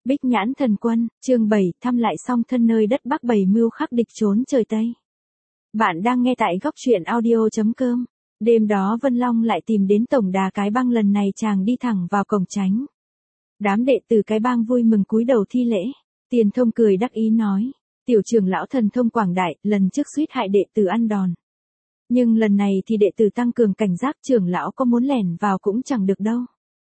Bích Nhãn Thần Quân, chương 7, thăm lại song thân nơi đất Bắc bày mưu khắc địch trốn trời Tây. Bạn đang nghe tại góc truyện audio.com. Đêm đó Vân Long lại tìm đến tổng đà Cái Bang, lần này chàng đi thẳng vào cổng tránh. Đám đệ tử Cái Bang vui mừng cúi đầu thi lễ. Tiền Thông cười đắc ý nói, tiểu trưởng lão thần thông quảng đại, lần trước suýt hại đệ tử ăn đòn. Nhưng lần này thì đệ tử tăng cường cảnh giác, trưởng lão có muốn lẻn vào cũng chẳng được đâu.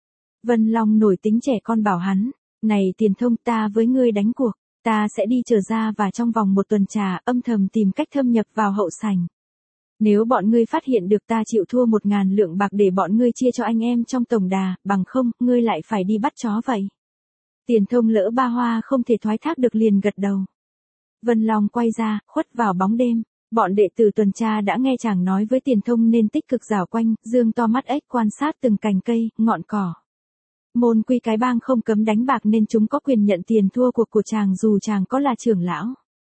Vân Long nổi tính trẻ con bảo hắn, này Tiền Thông, ta với ngươi đánh cuộc, ta sẽ đi trở ra và trong vòng một tuần trà âm thầm tìm cách thâm nhập vào hậu sảnh. Nếu bọn ngươi phát hiện được ta chịu thua 1.000 lượng bạc để bọn ngươi chia cho anh em trong tổng đà, bằng không, ngươi lại phải đi bắt chó vậy. Tiền Thông lỡ ba hoa không thể thoái thác được liền gật đầu. Vân Long quay ra, khuất vào bóng đêm. Bọn đệ tử tuần tra đã nghe chàng nói với Tiền Thông nên tích cực rảo quanh, dương to mắt ếch quan sát từng cành cây, ngọn cỏ. Môn quy Cái Bang không cấm đánh bạc nên chúng có quyền nhận tiền thua cuộc của chàng dù chàng có là trưởng lão.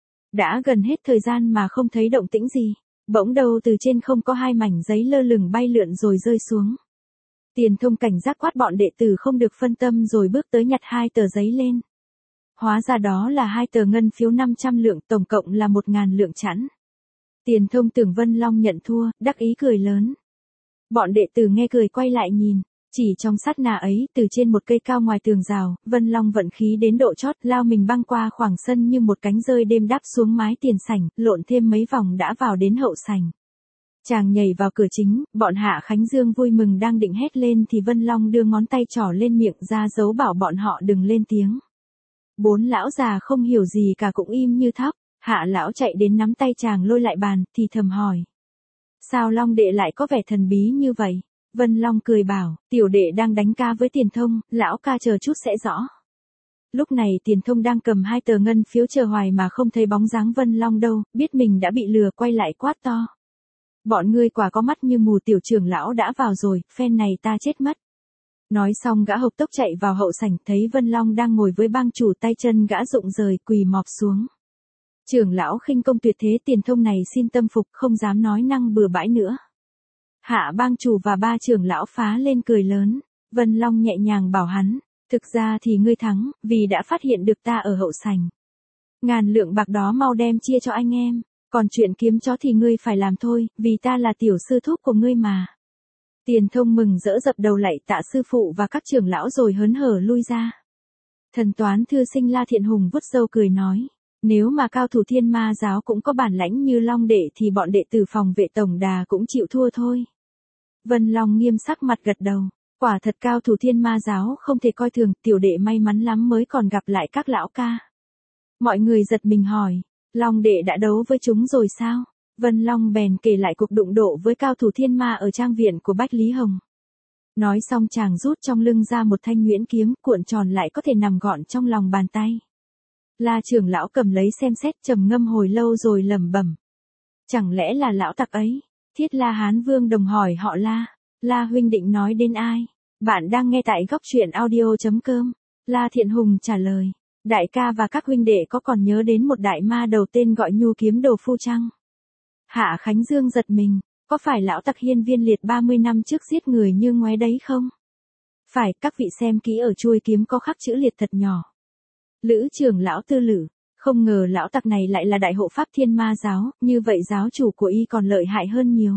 Đã gần hết thời gian mà không thấy động tĩnh gì, bỗng đâu từ trên không có 2 mảnh giấy lơ lửng bay lượn rồi rơi xuống. Tiền Thông cảnh giác quát bọn đệ tử không được phân tâm rồi bước tới nhặt 2 tờ giấy lên. Hóa ra đó là 2 tờ ngân phiếu 500 lượng, tổng cộng là 1.000 lượng chẵn. Tiền Thông tưởng Vân Long nhận thua, đắc ý cười lớn. Bọn đệ tử nghe cười quay lại nhìn. Chỉ trong sát na ấy, từ trên một cây cao ngoài tường rào, Vân Long vận khí đến độ chót, lao mình băng qua khoảng sân như một cánh rơi đêm đáp xuống mái tiền sảnh, lộn thêm mấy vòng đã vào đến hậu sảnh. Chàng nhảy vào cửa chính, bọn Hạ Khánh Dương vui mừng đang định hét lên thì Vân Long đưa ngón tay trỏ lên miệng ra dấu bảo bọn họ đừng lên tiếng. 4 lão già không hiểu gì cả cũng im như thóc. Hạ lão chạy đến nắm tay chàng lôi lại bàn, thì thầm hỏi. Sao Long đệ lại có vẻ thần bí như vậy? Vân Long cười bảo, tiểu đệ đang đánh ca với Tiền Thông, lão ca chờ chút sẽ rõ. Lúc này Tiền Thông đang cầm 2 tờ ngân phiếu chờ hoài mà không thấy bóng dáng Vân Long đâu, biết mình đã bị lừa quay lại quát to. Bọn ngươi quả có mắt như mù, tiểu trưởng lão đã vào rồi, phen này ta chết mất. Nói xong gã hộc tốc chạy vào hậu sảnh, thấy Vân Long đang ngồi với bang chủ, tay chân gã rụng rời, quỳ mọp xuống. Trưởng lão khinh công tuyệt thế, Tiền Thông này xin tâm phục, không dám nói năng bừa bãi nữa. Hạ bang chủ và 3 trưởng lão phá lên cười lớn. Vân Long nhẹ nhàng bảo hắn, thực ra thì ngươi thắng, vì đã phát hiện được ta ở hậu sảnh. 1.000 lượng bạc đó mau đem chia cho anh em, còn chuyện kiếm chó thì ngươi phải làm thôi, vì ta là tiểu sư thúc của ngươi mà. Tiền Thông mừng rỡ dập đầu lạy tạ sư phụ và các trưởng lão rồi hớn hở lui ra. Thần toán thư sinh La Thiện Hùng vuốt râu cười nói. Nếu mà cao thủ Thiên Ma giáo cũng có bản lãnh như Long đệ thì bọn đệ tử phòng vệ tổng đà cũng chịu thua thôi. Vân Long nghiêm sắc mặt gật đầu. Quả thật cao thủ Thiên Ma giáo không thể coi thường, tiểu đệ may mắn lắm mới còn gặp lại các lão ca. Mọi người giật mình hỏi, Long đệ đã đấu với chúng rồi sao? Vân Long bèn kể lại cuộc đụng độ với cao thủ Thiên Ma ở trang viện của Bách Lý Hồng. Nói xong chàng rút trong lưng ra một thanh nhuyễn kiếm, cuộn tròn lại có thể nằm gọn trong lòng bàn tay. La trưởng lão cầm lấy xem xét, trầm ngâm hồi lâu rồi lẩm bẩm. Chẳng lẽ là lão tặc ấy? Thiết La Hán Vương đồng hỏi họ La. La huynh định nói đến ai? Bạn đang nghe tại góc truyện audio.com. La Thiện Hùng trả lời. Đại ca và các huynh đệ có còn nhớ đến một đại ma đầu tên gọi Nhu Kiếm Đồ Phu chăng? Hạ Khánh Dương giật mình. Có phải lão tặc Hiên Viên Liệt 30 năm trước giết người như ngoé đấy không? Phải, các vị xem kỹ ở chuôi kiếm có khắc chữ liệt thật nhỏ. Lữ trưởng lão Tư Lử, không ngờ lão tặc này lại là đại hộ pháp Thiên Ma giáo, như vậy giáo chủ của y còn lợi hại hơn nhiều.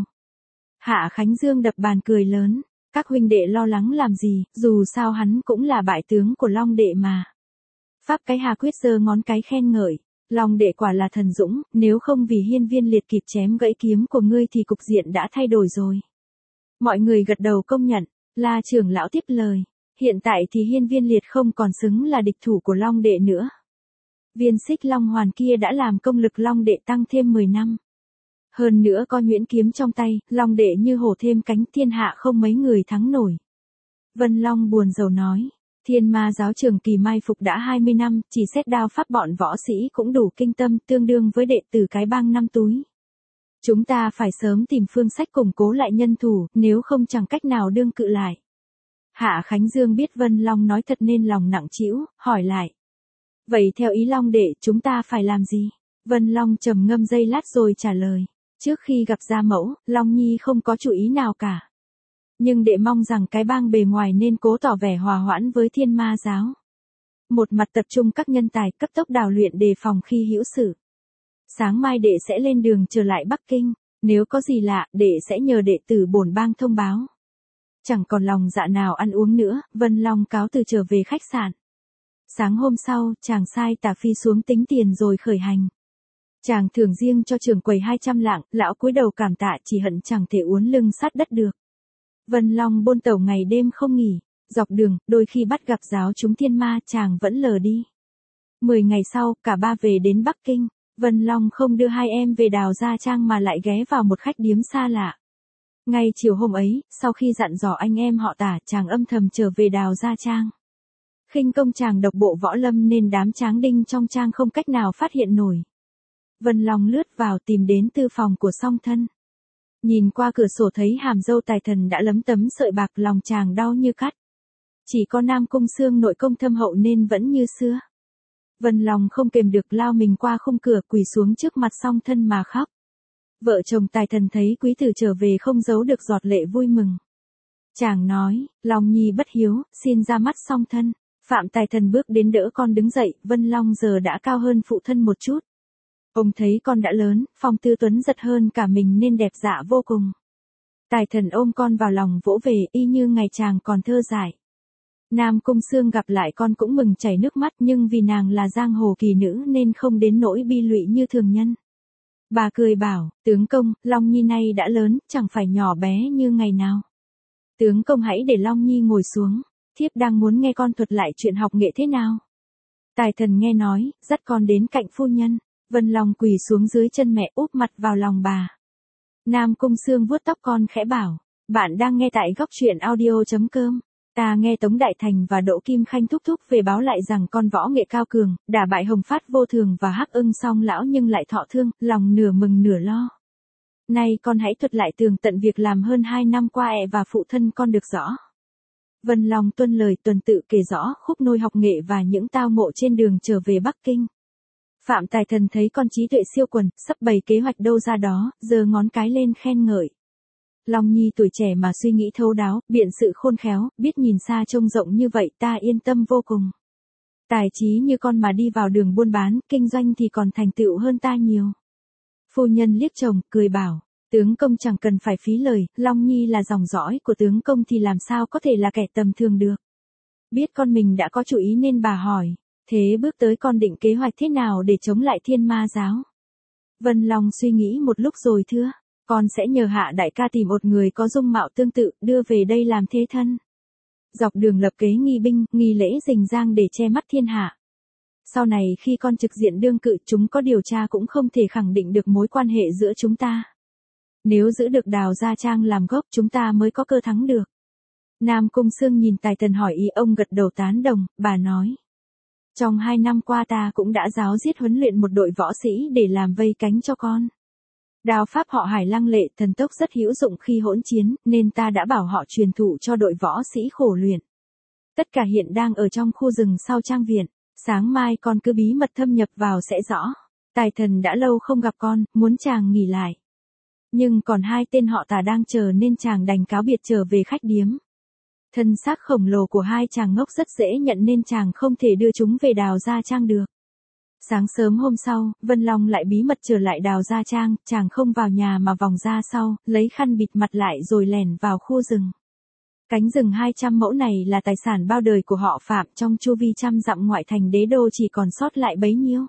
Hạ Khánh Dương đập bàn cười lớn, các huynh đệ lo lắng làm gì, dù sao hắn cũng là bại tướng của Long đệ mà. Pháp Cái Hà Quyết giơ ngón cái khen ngợi, Long đệ quả là thần dũng, nếu không vì Hiên Viên Liệt kịp chém gãy kiếm của ngươi thì cục diện đã thay đổi rồi. Mọi người gật đầu công nhận, La trưởng lão tiếp lời. Hiện tại thì Hiên Viên Liệt không còn xứng là địch thủ của Long đệ nữa. Viên Xích Long Hoàn kia đã làm công lực Long đệ tăng thêm 10 năm. Hơn nữa có nhuyễn kiếm trong tay, Long đệ như hổ thêm cánh, thiên hạ không mấy người thắng nổi. Vân Long buồn rầu nói, Thiên Ma giáo trường kỳ mai phục đã 20 năm, chỉ xét đao pháp bọn võ sĩ cũng đủ kinh tâm, tương đương với đệ tử Cái Bang 5 túi. Chúng ta phải sớm tìm phương sách củng cố lại nhân thủ, nếu không chẳng cách nào đương cự lại. Hạ Khánh Dương biết Vân Long nói thật nên lòng nặng trĩu, hỏi lại. Vậy theo ý Long đệ chúng ta phải làm gì? Vân Long trầm ngâm giây lát rồi trả lời. Trước khi gặp Gia Mẫu, Long Nhi không có chủ ý nào cả. Nhưng đệ mong rằng Cái Bang bề ngoài nên cố tỏ vẻ hòa hoãn với Thiên Ma giáo. Một mặt tập trung các nhân tài cấp tốc đào luyện đề phòng khi hữu sự. Sáng mai đệ sẽ lên đường trở lại Bắc Kinh, nếu có gì lạ, đệ sẽ nhờ đệ tử bổn bang thông báo. Chẳng còn lòng dạ nào ăn uống nữa, Vân Long cáo từ trở về khách sạn. Sáng hôm sau, chàng sai Tả Phi xuống tính tiền rồi khởi hành. Chàng thưởng riêng cho trưởng quầy 200 lạng, lão cúi đầu cảm tạ chỉ hận chẳng thể uốn lưng sát đất được. Vân Long bôn tẩu ngày đêm không nghỉ, dọc đường, đôi khi bắt gặp giáo chúng thiên ma chàng vẫn lờ đi. 10 ngày sau, cả ba về đến Bắc Kinh, Vân Long không đưa hai em về Đào Gia Trang mà lại ghé vào một khách điếm xa lạ. Ngay chiều hôm ấy, sau khi dặn dò anh em họ Tả, chàng âm thầm trở về Đào Gia Trang. Khinh công chàng độc bộ võ lâm nên đám tráng đinh trong trang không cách nào phát hiện nổi. Vân Long lướt vào tìm đến tư phòng của Song Thân. Nhìn qua cửa sổ thấy hàm dâu Tài Thần đã lấm tấm sợi bạc, lòng chàng đau như cắt. Chỉ có Nam Cung Xương nội công thâm hậu nên vẫn như xưa. Vân Long không kềm được lao mình qua khung cửa quỳ xuống trước mặt Song Thân mà khóc. Vợ chồng Tài Thần thấy quý tử trở về không giấu được giọt lệ vui mừng. Chàng nói, Long Nhi bất hiếu, xin ra mắt Song Thân. Phạm Tài Thần bước đến đỡ con đứng dậy, Vân Long giờ đã cao hơn phụ thân một chút. Ông thấy con đã lớn, phong tư tuấn giật hơn cả mình nên đẹp dạ vô cùng. Tài Thần ôm con vào lòng vỗ về y như ngày chàng còn thơ dại. Nam Cung Xương gặp lại con cũng mừng chảy nước mắt nhưng vì nàng là giang hồ kỳ nữ nên không đến nỗi bi lụy như thường nhân. Bà cười bảo, tướng công, Long Nhi nay đã lớn, chẳng phải nhỏ bé như ngày nào. Tướng công hãy để Long Nhi ngồi xuống, thiếp đang muốn nghe con thuật lại chuyện học nghệ thế nào. Tài Thần nghe nói, dắt con đến cạnh phu nhân. Vân Long quỳ xuống dưới chân mẹ úp mặt vào lòng bà. Nam Cung Xương vuốt tóc con khẽ bảo, bạn đang nghe tại góc truyện audio.com. Ta nghe Tống Đại Thành và Đỗ Kim Khanh thúc thúc về báo lại rằng con võ nghệ cao cường, đả bại Hồng Phát Vô Thường và Hắc Ưng Song lão nhưng lại thọ thương, lòng nửa mừng nửa lo. Nay con hãy thuật lại tường tận việc làm hơn 2 năm qua và phụ thân con được rõ. Vân Long tuân lời tuần tự kể rõ khúc nôi học nghệ và những tao ngộ trên đường trở về Bắc Kinh. Phạm Tài Thần thấy con trí tuệ siêu quần, sắp bày kế hoạch đâu ra đó, giơ ngón cái lên khen ngợi. Long Nhi tuổi trẻ mà suy nghĩ thấu đáo, biện sự khôn khéo, biết nhìn xa trông rộng như vậy ta yên tâm vô cùng. Tài trí như con mà đi vào đường buôn bán, kinh doanh thì còn thành tựu hơn ta nhiều. Phu nhân liếc chồng, cười bảo, tướng công chẳng cần phải phí lời, Long Nhi là dòng dõi của tướng công thì làm sao có thể là kẻ tầm thường được. Biết con mình đã có chủ ý nên bà hỏi. Thế bước tới con định kế hoạch thế nào để chống lại Thiên Ma giáo? Vân Long suy nghĩ một lúc rồi thưa, con sẽ nhờ Hạ đại ca tìm một người có dung mạo tương tự, đưa về đây làm thế thân. Dọc đường lập kế nghi binh, nghi lễ rình rang để che mắt thiên hạ. Sau này khi con trực diện đương cự chúng có điều tra cũng không thể khẳng định được mối quan hệ giữa chúng ta. Nếu giữ được Đào Gia Trang làm gốc chúng ta mới có cơ thắng được. Nam Cung Xương nhìn Tài Thần hỏi ý ông gật đầu tán đồng, bà nói. Trong 2 năm qua ta cũng đã giáo diết huấn luyện một đội võ sĩ để làm vây cánh cho con. Đao pháp họ Hải lăng lệ thần tốc rất hữu dụng khi hỗn chiến, nên ta đã bảo họ truyền thụ cho đội võ sĩ khổ luyện. Tất cả hiện đang ở trong khu rừng sau trang viện, sáng mai con cứ bí mật thâm nhập vào sẽ rõ. Tài Thần đã lâu không gặp con, muốn chàng nghỉ lại. Nhưng còn 2 tên họ Tả đang chờ nên chàng đành cáo biệt trở về khách điếm. Thân xác khổng lồ của 2 chàng ngốc rất dễ nhận nên chàng không thể đưa chúng về Đào Gia Trang được. Sáng sớm hôm sau, Vân Long lại bí mật trở lại Đào Gia Trang, chàng không vào nhà mà vòng ra sau, lấy khăn bịt mặt lại rồi lẻn vào khu rừng. Cánh rừng 200 mẫu này là tài sản bao đời của họ Phạm, trong chu vi trăm dặm ngoại thành đế đô chỉ còn sót lại bấy nhiêu.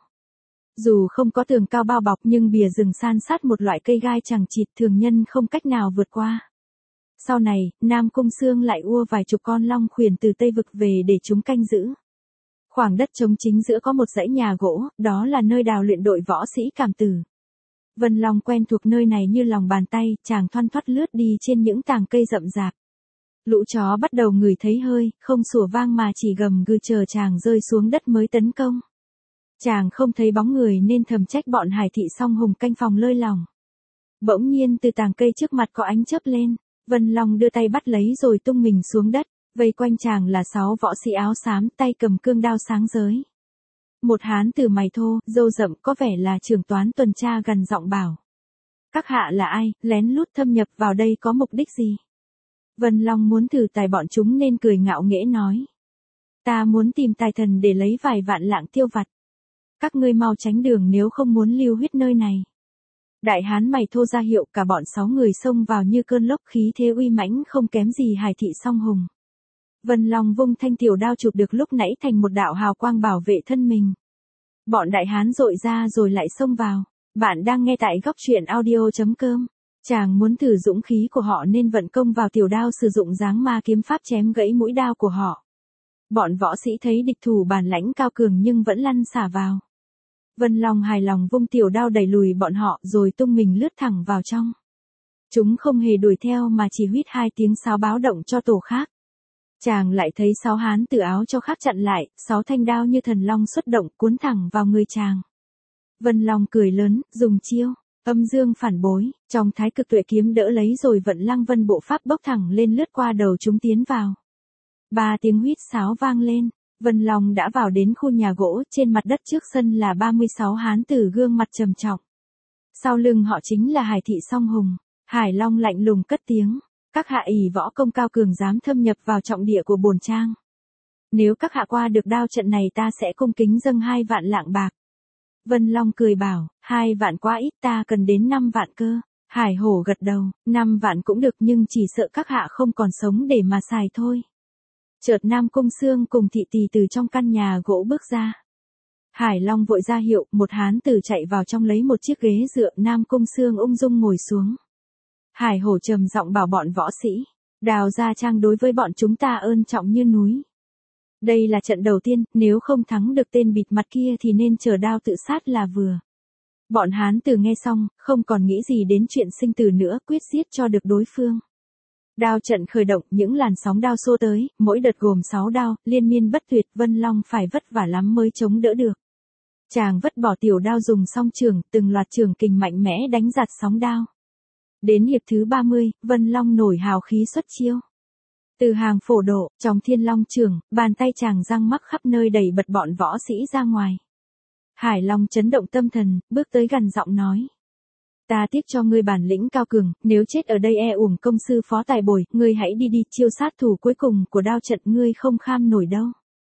Dù không có tường cao bao bọc nhưng bìa rừng san sát một loại cây gai chằng chịt thường nhân không cách nào vượt qua. Sau này, Nam Cung Xương lại ua vài chục con long khuyển từ Tây Vực về để chúng canh giữ. Khoảng đất trống chính giữa có một dãy nhà gỗ, đó là nơi đào luyện đội võ sĩ Cảm Tử. Vân Long quen thuộc nơi này như lòng bàn tay, chàng thoăn thoắt lướt đi trên những tàng cây rậm rạp. Lũ chó bắt đầu ngửi thấy hơi, không sủa vang mà chỉ gầm gừ chờ chàng rơi xuống đất mới tấn công. Chàng không thấy bóng người nên thầm trách bọn Hải thị song hùng canh phòng lơi lòng. Bỗng nhiên từ tàng cây trước mặt có ánh chớp lên, Vân Long đưa tay bắt lấy rồi tung mình xuống đất, vây quanh chàng là 6 võ sĩ áo xám tay cầm cương đao sáng giới. Một hán tử mày thô, râu rậm có vẻ là trưởng toán tuần tra gần giọng bảo. Các hạ là ai, lén lút thâm nhập vào đây có mục đích gì? Vân Long muốn thử tài bọn chúng nên cười ngạo nghễ nói. Ta muốn tìm tài thần để lấy vài vạn lạng tiêu vặt. Các ngươi mau tránh đường nếu không muốn lưu huyết nơi này. Đại hán mày thô ra hiệu, cả bọn 6 người xông vào như cơn lốc, khí thế uy mãnh không kém gì Hải thị song hùng. Vân Long vung thanh tiểu đao chụp được lúc nãy thành một đạo hào quang bảo vệ thân mình. Bọn đại hán dội ra rồi lại xông vào. Bạn đang nghe tại góc truyện audio.com. Chàng muốn thử dũng khí của họ nên vận công vào tiểu đao, sử dụng dáng ma kiếm pháp chém gãy mũi đao của họ. Bọn võ sĩ thấy địch thủ bản lãnh cao cường nhưng vẫn lăn xả vào. Vân Long hài lòng vung tiểu đao đẩy lùi bọn họ rồi tung mình lướt thẳng vào trong. Chúng không hề đuổi theo mà chỉ huýt 2 tiếng sáo báo động cho tổ khác. Chàng lại thấy 6 hán tử áo cho khác chặn lại, 6 thanh đao như thần long xuất động cuốn thẳng vào người chàng. Vân Long cười lớn, dùng chiêu âm dương phản bối, trong thái cực tuệ kiếm đỡ lấy rồi vận Lăng Vân bộ pháp bốc thẳng lên lướt qua đầu chúng tiến vào. 3 tiếng huýt sáo vang lên, Vân Long đã vào đến khu nhà gỗ, trên mặt đất trước sân là 36 hán tử gương mặt trầm trọng. Sau lưng họ chính là Hải thị song hùng. Hải Long lạnh lùng cất tiếng, các hạ ỷ võ công cao cường dám thâm nhập vào trọng địa của bổn trang. Nếu các hạ qua được đao trận này ta sẽ cung kính dâng 2 vạn lạng bạc. Vân Long cười bảo, 2 vạn quá ít, ta cần đến 5 vạn cơ. Hải Hổ gật đầu, 5 vạn cũng được nhưng chỉ sợ các hạ không còn sống để mà xài thôi. Chợt Nam Cung Xương cùng Thị Tỳ từ trong căn nhà gỗ bước ra. Hải Long vội ra hiệu, một hán tử chạy vào trong lấy một chiếc ghế dựa, Nam Cung Xương ung dung ngồi xuống. Hải Hổ trầm giọng bảo bọn võ sĩ, Đào Gia Trang đối với bọn chúng ta ơn trọng như núi. Đây là trận đầu tiên, nếu không thắng được tên bịt mặt kia thì nên chờ đao tự sát là vừa. Bọn hán tử nghe xong, không còn nghĩ gì đến chuyện sinh tử nữa, quyết giết cho được đối phương. Đao trận khởi động, những làn sóng đao xô tới, mỗi đợt gồm 6 đao, liên miên bất tuyệt, Vân Long phải vất vả lắm mới chống đỡ được. Chàng vứt bỏ tiểu đao dùng song trường, từng loạt trường kình mạnh mẽ đánh giạt sóng đao. Đến hiệp thứ 30, Vân Long nổi hào khí xuất chiêu. Từ hàng phổ độ, trong Thiên Long trường, bàn tay chàng răng mắc khắp nơi đẩy bật bọn võ sĩ ra ngoài. Hải Long chấn động tâm thần, bước tới gần giọng nói. Ta tiếc cho ngươi bản lĩnh cao cường, nếu chết ở đây uổng công sư phó tài bồi, ngươi hãy đi đi, chiêu sát thủ cuối cùng của đao trận ngươi không kham nổi đâu.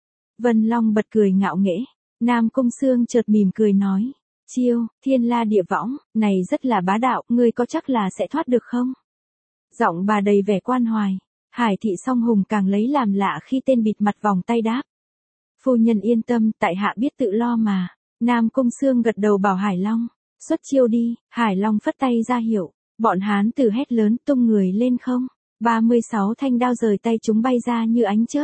Vân Long bật cười ngạo nghễ, Nam Cung Xương chợt mỉm cười nói, chiêu, thiên la địa võng, này rất là bá đạo, ngươi có chắc là sẽ thoát được không? Giọng bà đầy vẻ quan hoài, Hải thị song hùng càng lấy làm lạ khi tên bịt mặt vòng tay đáp. Phu nhân yên tâm, tại hạ biết tự lo mà. Nam Cung Xương gật đầu bảo Hải Long, xuất chiêu đi. Hải Long phất tay ra hiệu, bọn hán tử hét lớn tung người lên không. 36 thanh đao rời tay chúng bay ra như ánh chớp.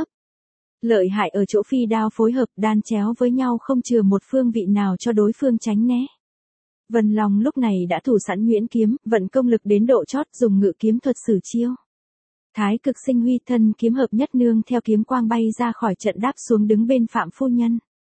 Lợi hại ở chỗ phi đao phối hợp đan chéo với nhau không chừa một phương vị nào cho đối phương tránh né. Vân Long lúc này đã thủ sẵn nhuyễn kiếm, vận công lực đến độ chót, dùng ngự kiếm thuật sử chiêu. Thái cực sinh huy, thân kiếm hợp nhất nương theo kiếm quang bay ra khỏi trận đáp xuống đứng bên Phạm phu nhân.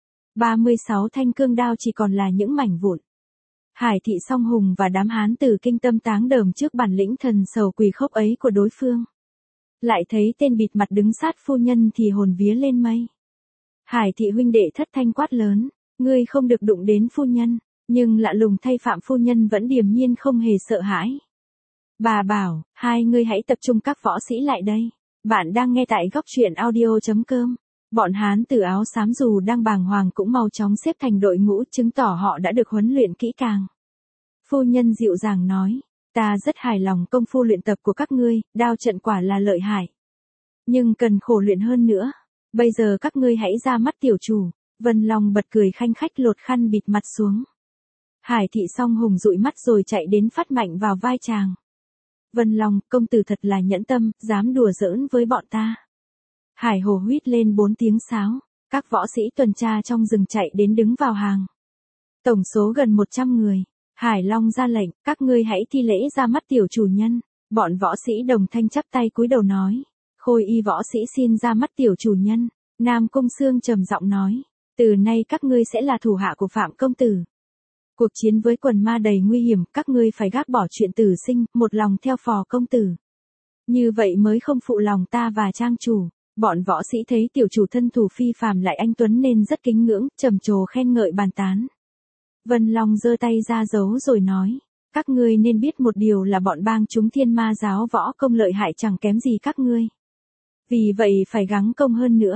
36 thanh cương đao chỉ còn là những mảnh vụn. Hải thị song hùng và đám hán tử kinh tâm táng đờm trước bản lĩnh thần sầu quỳ khốc ấy của đối phương. Lại thấy tên bịt mặt đứng sát phu nhân thì hồn vía lên mây. Hải thị huynh đệ thất thanh quát lớn, ngươi không được đụng đến phu nhân, nhưng lạ lùng thay Phạm phu nhân vẫn điềm nhiên không hề sợ hãi. Bà bảo, hai ngươi hãy tập trung các võ sĩ lại đây. Bạn đang nghe tại góc truyện audio.com. Bọn hán tử áo xám dù đang bàng hoàng cũng mau chóng xếp thành đội ngũ, chứng tỏ họ đã được huấn luyện kỹ càng. Phu nhân dịu dàng nói, ta rất hài lòng công phu luyện tập của các ngươi, đao trận quả là lợi hại. Nhưng cần khổ luyện hơn nữa. Bây giờ các ngươi hãy ra mắt tiểu chủ. Vân Long bật cười khanh khách lột khăn bịt mặt xuống. Hải thị song hùng dụi mắt rồi chạy đến phát mạnh vào vai chàng. Vân Long, công tử thật là nhẫn tâm, dám đùa giỡn với bọn ta. Hải Hồ huýt lên 4 tiếng sáo, các võ sĩ tuần tra trong rừng chạy đến đứng vào hàng. Tổng số gần 100 người. Hải Long ra lệnh, các ngươi hãy thi lễ ra mắt tiểu chủ nhân. Bọn võ sĩ đồng thanh chắp tay cúi đầu nói, Khôi y võ sĩ xin ra mắt tiểu chủ nhân. Nam Cung Xương trầm giọng nói, từ nay các ngươi sẽ là thủ hạ của Phạm công tử. Cuộc chiến với quần ma đầy nguy hiểm, các ngươi phải gác bỏ chuyện tử sinh, một lòng theo phò công tử. Như vậy mới không phụ lòng ta và trang chủ. Bọn võ sĩ thấy tiểu chủ thân thủ phi phàm lại anh tuấn nên rất kính ngưỡng, trầm trồ khen ngợi bàn tán. Vân Long giơ tay ra giấu rồi nói, các ngươi nên biết một điều là bọn bang chúng Thiên Ma giáo võ công lợi hại chẳng kém gì các ngươi. Vì vậy phải gắng công hơn nữa.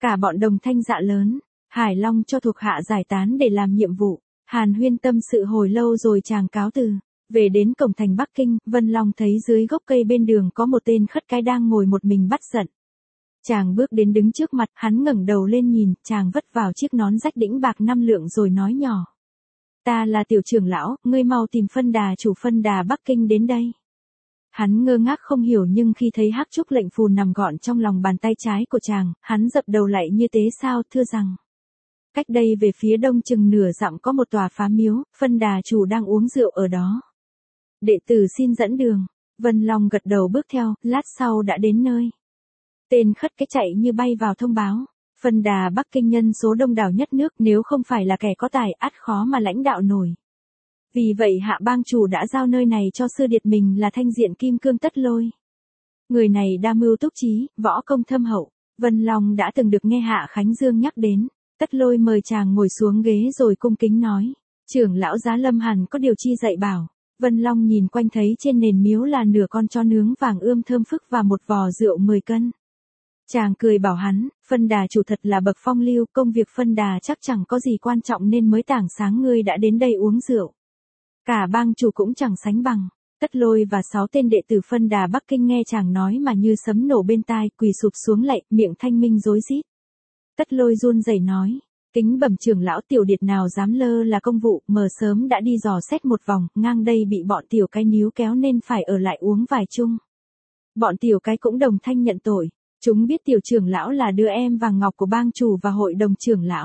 Cả bọn đồng thanh dạ lớn, Hải Long cho thuộc hạ giải tán để làm nhiệm vụ. Hàn huyên tâm sự hồi lâu rồi chàng cáo từ. Về đến cổng thành Bắc Kinh, Vân Long thấy dưới gốc cây bên đường có một tên khất cái đang ngồi một mình bắt giận. Chàng bước đến đứng trước mặt, hắn ngẩng đầu lên nhìn, chàng vất vào chiếc nón rách đĩnh bạc 5 lượng rồi nói nhỏ. Ta là tiểu trưởng lão, ngươi mau tìm phân đà chủ phân đà Bắc Kinh đến đây. Hắn ngơ ngác không hiểu nhưng khi thấy hắc trúc lệnh phù nằm gọn trong lòng bàn tay trái của chàng, hắn dập đầu lại như tế sao thưa rằng. Cách đây về phía đông chừng nửa dặm có một tòa phá miếu, phân đà chủ đang uống rượu ở đó. Đệ tử xin dẫn đường. Vân Long gật đầu bước theo, lát sau đã đến nơi. Tên khất cái chạy như bay vào thông báo. Phân đà Bắc Kinh nhân số đông đảo nhất nước, nếu không phải là kẻ có tài ắt khó mà lãnh đạo nổi. Vì vậy Hạ bang chủ đã giao nơi này cho sư điệt mình là Thanh Diện Kim Cương Tất Lôi. Người này đa mưu túc trí, võ công thâm hậu. Vân Long đã từng được nghe Hạ Khánh Dương nhắc đến. Tất Lôi mời chàng ngồi xuống ghế rồi cung kính nói. Trưởng lão Giá Lâm hẳn có điều chi dạy bảo. Vân Long nhìn quanh thấy trên nền miếu là nửa con chó nướng vàng ươm thơm phức và một vò rượu 10 cân. Chàng cười bảo hắn, phân đà chủ thật là bậc phong lưu, công việc phân đà chắc chẳng có gì quan trọng nên mới tảng sáng ngươi đã đến đây uống rượu. Cả bang chủ cũng chẳng sánh bằng. Tất Lôi và 6 tên đệ tử phân đà Bắc Kinh nghe chàng nói mà như sấm nổ bên tai, quỳ sụp xuống lạy, miệng thanh minh rối rít. Tất Lôi run rẩy nói, kính bẩm trưởng lão, tiểu điệt nào dám lơ là công vụ, mờ sớm đã đi dò xét một vòng, ngang đây bị bọn tiểu cái níu kéo nên phải ở lại uống vài chung. Bọn tiểu cái cũng đồng thanh nhận tội, chúng biết tiểu trưởng lão là đứa em vàng ngọc của bang chủ và hội đồng trưởng lão.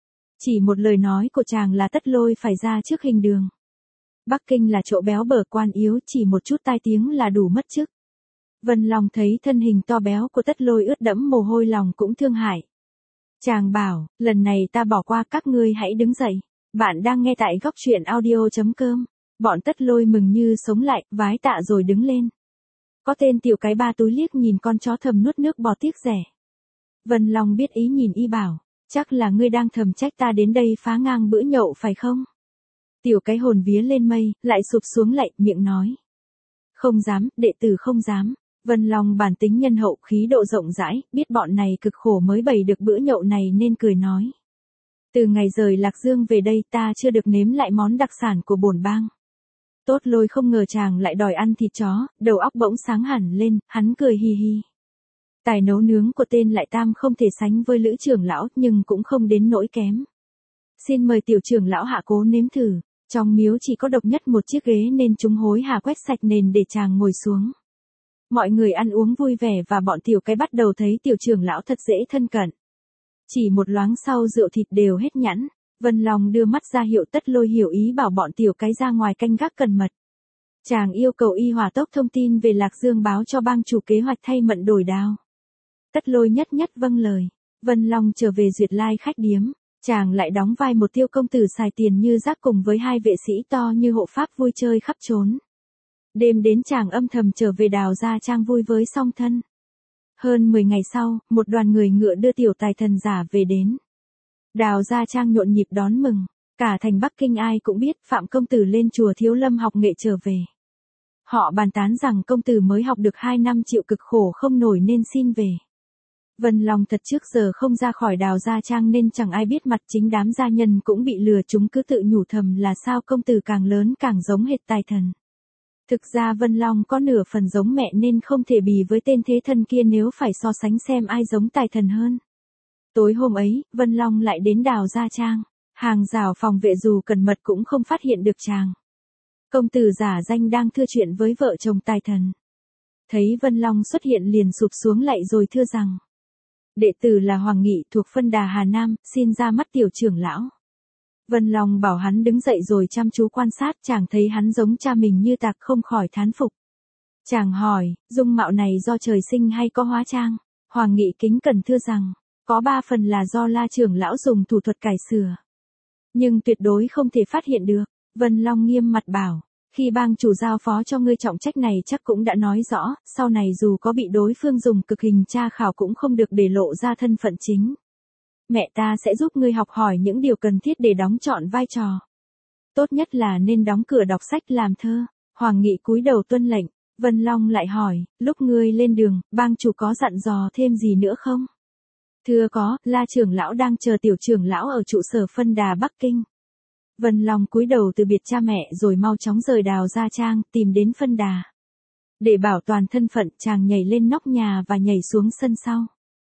Chỉ một lời nói của chàng là Tất Lôi phải ra trước hình đường. Bắc Kinh là chỗ béo bở quan yếu, chỉ một chút tai tiếng là đủ mất chức. Vân Long thấy thân hình to béo của Tất Lôi ướt đẫm mồ hôi lòng cũng thương hại. Chàng bảo, lần này ta bỏ qua, các ngươi hãy đứng dậy. Bạn đang nghe tại góc truyện audio.com. Bọn Tất Lôi mừng như sống lại, vái tạ rồi đứng lên. Có tên tiểu cái ba túi liếc nhìn con chó thầm nuốt nước bọt tiếc rẻ. Vân Long biết ý nhìn y bảo, chắc là ngươi đang thầm trách ta đến đây phá ngang bữa nhậu phải không? Tiểu cái hồn vía lên mây, lại sụp xuống lạy, miệng nói. Không dám, đệ tử không dám. Vân Long bản tính nhân hậu, khí độ rộng rãi, biết bọn này cực khổ mới bày được bữa nhậu này nên cười nói. Từ ngày rời Lạc Dương về đây ta chưa được nếm lại món đặc sản của bổn bang. Tốt Lôi không ngờ chàng lại đòi ăn thịt chó, đầu óc bỗng sáng hẳn lên, hắn cười hi hi. Tài nấu nướng của tên lại tam không thể sánh với Lữ trưởng lão, nhưng cũng không đến nỗi kém. Xin mời tiểu trưởng lão hạ cố nếm thử. Trong miếu chỉ có độc nhất một chiếc ghế nên chúng hối hả quét sạch nền để chàng ngồi xuống. Mọi người ăn uống vui vẻ và bọn tiểu cái bắt đầu thấy tiểu trưởng lão thật dễ thân cận. Chỉ một loáng sau rượu thịt đều hết nhãn. Vân Long đưa mắt ra hiệu Tất Lôi hiểu ý bảo bọn tiểu cái ra ngoài canh gác cẩn mật. Chàng yêu cầu y hỏa tốc thông tin về Lạc Dương báo cho bang chủ kế hoạch thay mận đổi đao. Tất Lôi nhất nhất vâng lời. Vân Long trở về Duyệt Lai khách điếm. Chàng lại đóng vai một tiêu công tử xài tiền như rác cùng với 2 vệ sĩ to như hộ pháp vui chơi khắp trốn. Đêm đến chàng âm thầm trở về Đào Gia Trang vui với song thân. Hơn 10 ngày sau, một đoàn người ngựa đưa tiểu tài thần giả về đến. Đào Gia Trang nhộn nhịp đón mừng. Cả thành Bắc Kinh ai cũng biết Phạm công tử lên chùa Thiếu Lâm học nghệ trở về. Họ bàn tán rằng công tử mới học được 2 năm chịu cực khổ không nổi nên xin về. Vân Long thật trước giờ không ra khỏi Đào Gia Trang nên chẳng ai biết mặt, chính đám gia nhân cũng bị lừa, chúng cứ tự nhủ thầm là sao công tử càng lớn càng giống hệt tài thần. Thực ra Vân Long có nửa phần giống mẹ nên không thể bì với tên thế thần kia nếu phải so sánh xem ai giống tài thần hơn. Tối hôm ấy, Vân Long lại đến Đào Gia Trang. Hàng rào phòng vệ dù cẩn mật cũng không phát hiện được chàng. Công tử giả danh đang thưa chuyện với vợ chồng tài thần. Thấy Vân Long xuất hiện liền sụp xuống lạy rồi thưa rằng. Đệ tử là Hoàng Nghị thuộc phân đà Hà Nam, xin ra mắt tiểu trưởng lão. Vân Long bảo hắn đứng dậy rồi chăm chú quan sát, chàng thấy hắn giống cha mình như tạc không khỏi thán phục. Chàng hỏi, dung mạo này do trời sinh hay có hóa trang? Hoàng Nghị kính cẩn thưa rằng, có 3 phần là do La trưởng lão dùng thủ thuật cải sửa. Nhưng tuyệt đối không thể phát hiện được. Vân Long nghiêm mặt bảo, khi bang chủ giao phó cho ngươi trọng trách này chắc cũng đã nói rõ, sau này dù có bị đối phương dùng cực hình tra khảo cũng không được để lộ ra thân phận chính. Mẹ ta sẽ giúp ngươi học hỏi những điều cần thiết để đóng trọn vai trò. Tốt nhất là nên đóng cửa đọc sách làm thơ. Hoàng Nghị cúi đầu tuân lệnh. Vân Long lại hỏi, lúc ngươi lên đường, bang chủ có dặn dò thêm gì nữa không? Thưa có, La trưởng lão đang chờ tiểu trưởng lão ở trụ sở phân đà Bắc Kinh. Vân Long cúi đầu từ biệt cha mẹ rồi mau chóng rời Đào Gia Trang, tìm đến phân đà. Để bảo toàn thân phận, chàng nhảy lên nóc nhà và nhảy xuống sân sau.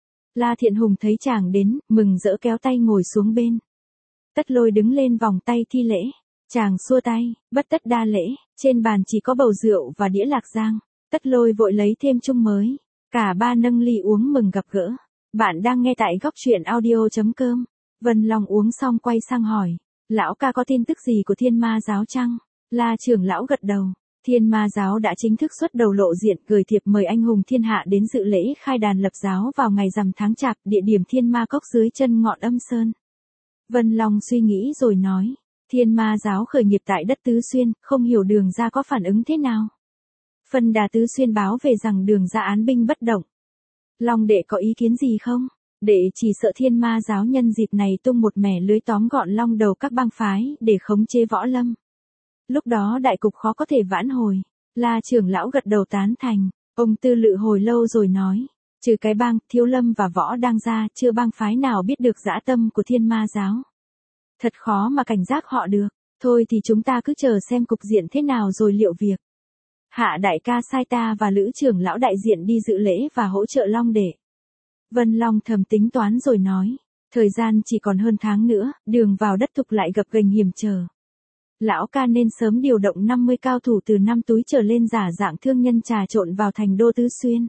La Thiện Hùng thấy chàng đến, mừng rỡ kéo tay ngồi xuống bên. Tất Lôi đứng lên vòng tay thi lễ. Chàng xua tay, bất tất đa lễ, trên bàn chỉ có bầu rượu và đĩa lạc giang. Tất Lôi vội lấy thêm chung mới. Cả ba nâng ly uống mừng gặp gỡ. Bạn đang nghe tại góc truyện audio.com. Vân Long uống xong quay sang hỏi. Lão ca có tin tức gì của Thiên Ma giáo chăng? La trưởng lão gật đầu. Thiên Ma giáo đã chính thức xuất đầu lộ diện, gửi thiệp mời anh hùng thiên hạ đến dự lễ khai đàn lập giáo vào ngày rằm tháng Chạp, địa điểm Thiên Ma Cốc dưới chân ngọn Âm Sơn. Vân Long suy nghĩ rồi nói. Thiên Ma giáo khởi nghiệp tại đất Tứ Xuyên, không hiểu Đường Gia có phản ứng thế nào. Phân đà Tứ Xuyên báo về rằng Đường Gia án binh bất động. Long đệ có ý kiến gì không? Đệ chỉ sợ Thiên Ma giáo nhân dịp này tung một mẻ lưới tóm gọn long đầu các bang phái để khống chế võ lâm. Lúc đó đại cục khó có thể vãn hồi. La trưởng lão gật đầu tán thành. Ông tư lự hồi lâu rồi nói. Trừ cái bang, Thiếu Lâm và Võ Đang Gia, chưa bang phái nào biết được dã tâm của Thiên Ma giáo. Thật khó mà cảnh giác họ được. Thôi thì chúng ta cứ chờ xem cục diện thế nào rồi liệu việc. Hạ đại ca sai ta và Lữ trưởng lão đại diện đi dự lễ và hỗ trợ Long đệ. Vân Long thầm tính toán rồi nói. Thời gian chỉ còn hơn tháng nữa, đường vào đất Thục lại gập ghềnh hiểm trở. Lão ca nên sớm điều động 50 cao thủ từ 5 túi trở lên giả dạng thương nhân trà trộn vào thành đô Tứ Xuyên.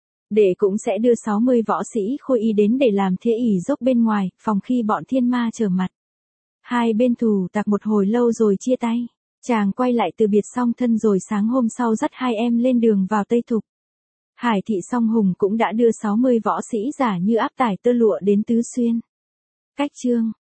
Đệ cũng sẽ đưa 60 võ sĩ khôi y đến để làm thế ỷ dốc bên ngoài, phòng khi bọn thiên ma trở mặt. Hai bên thù tạc một hồi lâu rồi chia tay. Chàng quay lại từ biệt song thân rồi sáng hôm sau dắt hai em lên đường vào Tây Thục. Hải thị Song Hùng cũng đã đưa 60 võ sĩ giả như áp tải tơ lụa đến Tứ Xuyên. Cách chương